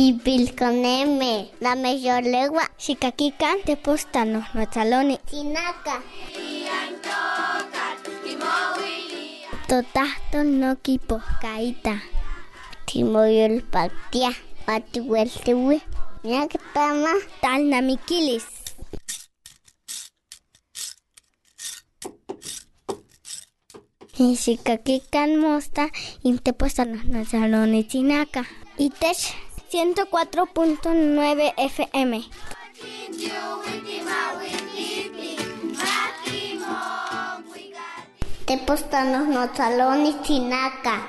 Pipilconeme, la mejor lengua. Xicaquican tepostano, notzaloni. Tinaca. Totahtol no kiposcaita. Timoyol patia, patihueltiwi. Ñactama. Talnamiquilis. Xicaquican mosta, intepostano, notzaloni. Tinaca. Itech 104.9 FM. Tepostanos notzalonis Tinaca.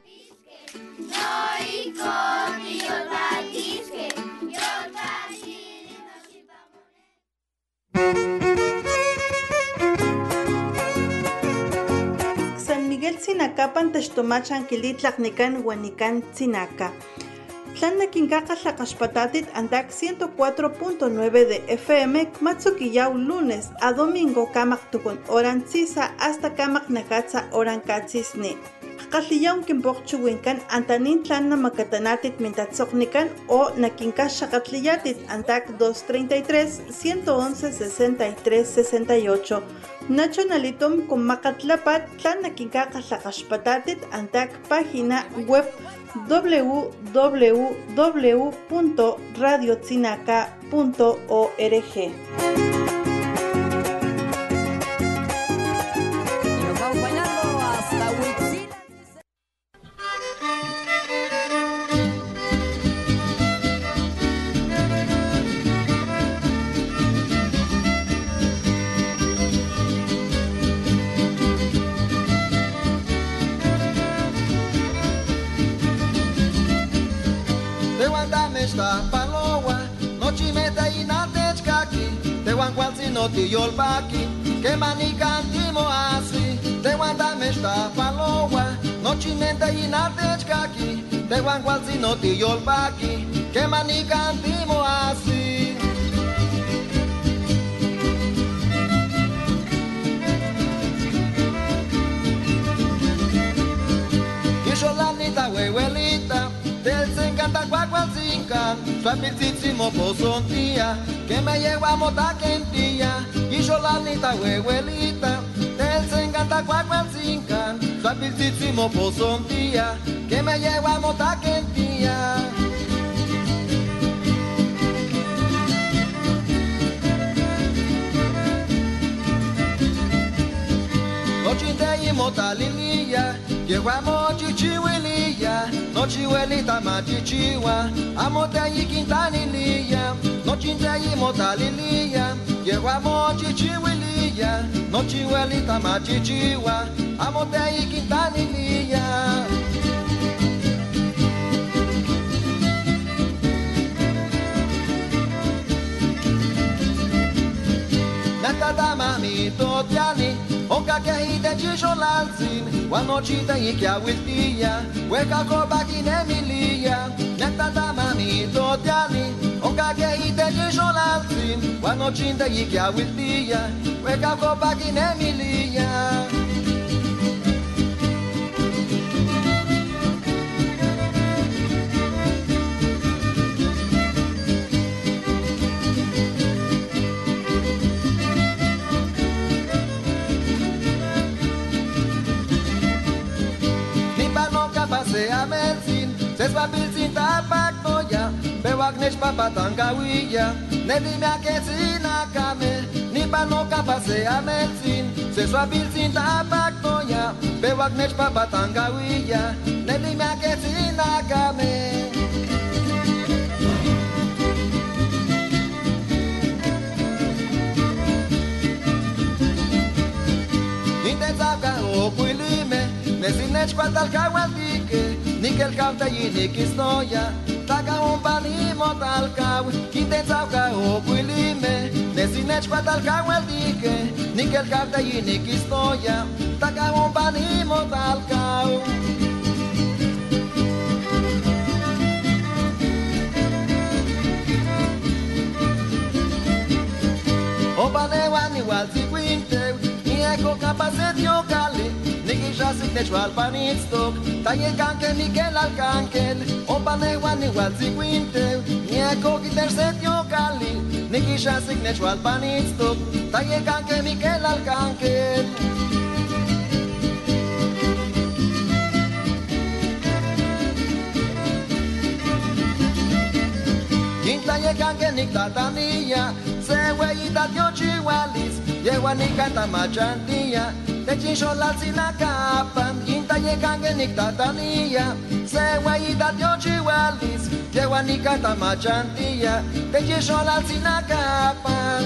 San Miguel Tzinacapan textomachan quilitlacnican huanican Tzinaca. Tlan nakincaca tlaqaxpatatit antac 104.9 de FM kmatzoquiyaw lunes a domingo camaq tukun oran tzisa hasta camaq nakatza oran katzisni. Qaqalliyaw kinpoqchuwinkan antanin tlan namakatanatit mintatzoqnikan o nakinka xaqatliyatit antac 233 111 63 68. Nacho nalitom con macatlapat tlan nakincaca tlaqaxpatatit antac página web www.radiotzinaca.org. Esta paloa, no chimeta y na techkaki, te wan cualzi no ti yolpaki, que manica antimo así, te wan dame esta paloa, no chimeta y na techkaki, te wan cualzi no ti yolpaki, que manica antimo así. Y yo la nita huehuelita, del se encanta cuacualcincan, suapiltísimo pozontia, que me llevo a mota quentilla, y yo la nita huehuelita, del se encanta cuacualcincan, suapiltísimo pozontia, que me llevo a mota quentilla. Nochinte y mota lililla, llego a mochichihuililla, nochihuelita machichiwa, amote y quintanililla, nochinte y mota lililla, llego a mochichihuililla, nochihuelita machichiwa, amote y quintanililla. Nata mami totiani, onka que hite chicholalzin, guanochita y que aguiltilla, hueca coba quinemililla. Nata mami totiani, onka que hite chicholalzin, guanochita y que aguiltilla, hueca coba quinemililla. Sea melzin, se swabilzin tapaktoya, bewagnesh papatangawilla, nedimia que sinakame, ni panoka pasea melzin, se swabilzin tapaktoya, bewagnesh papatangawilla, nedimia que sinakame. Intenzaka okuilime, nesinech kwatal kawaldike, nikel kauta y nikisnoya, taka umpani motal kaw, intenzaka okuilime, nesinech kwatal kawaldike, nikel kauta y nikisnoya, taka umpani motal kaw. Opanewani igual si quinte, ni eco capacete yocale, ni quizás signet wal panitstok, taye kanke Miguel Arcángel, o panewan igual ziguinte, nieko giterset yo kali, nikisha signet wal panitstok, taye kanke Miguel Arcángel. Quinta llega que ni tatanilla, se hueyita dio chihualis, llegó ni canta machantilla, te chincho la sinacapan. Quinta llega que ni tatanilla, se hueyita dio chihualis, llegó ni canta machantilla, te chincho la sinacapan.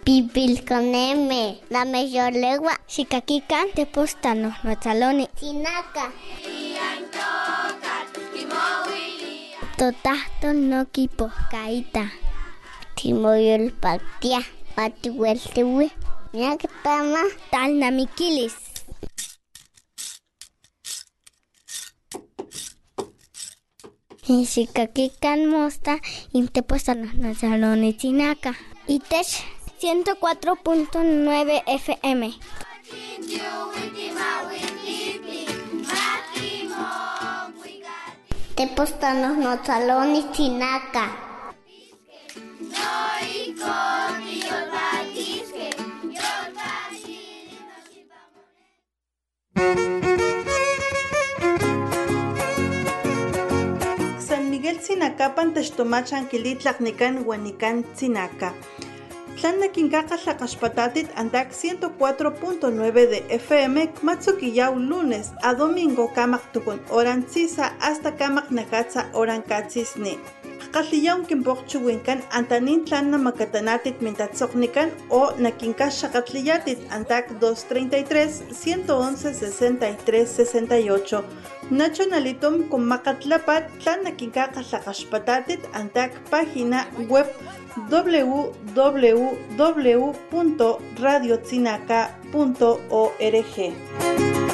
Pipilconeme, la mejor lengua, xicaquican, tepostano, nuetzaloni, Tinaca. Totahto no kipohkaita, timoyol patia, patihueltehui, ñactama, talnamiquilis. Xicaquican mosta, intepostano, nuetzaloni, Tinaca. Itech 104.9 FM. Tepostano, nuetzaloni, Tinaca. San Miguel Tzinacapan textomachan kilitlak nikan huanikan Tzinaca. Tlan nakinkaka tlakaxpatatit antak 104.9 de FM kmatsukiyaw lunes a domingo kamak tukun oran tzisa hasta kamak nakatsa oran katzisni. Qaqalliyaw kinpokchuwinkan antanin tlan namakatanatit mintatzoknikan o nakinka xaqatliyatit antak 233 111 63 68. Nacionalitom kumakatlapat tlan nakinkaka tlakaxpatatit antak página web www.radiotzinaca.org.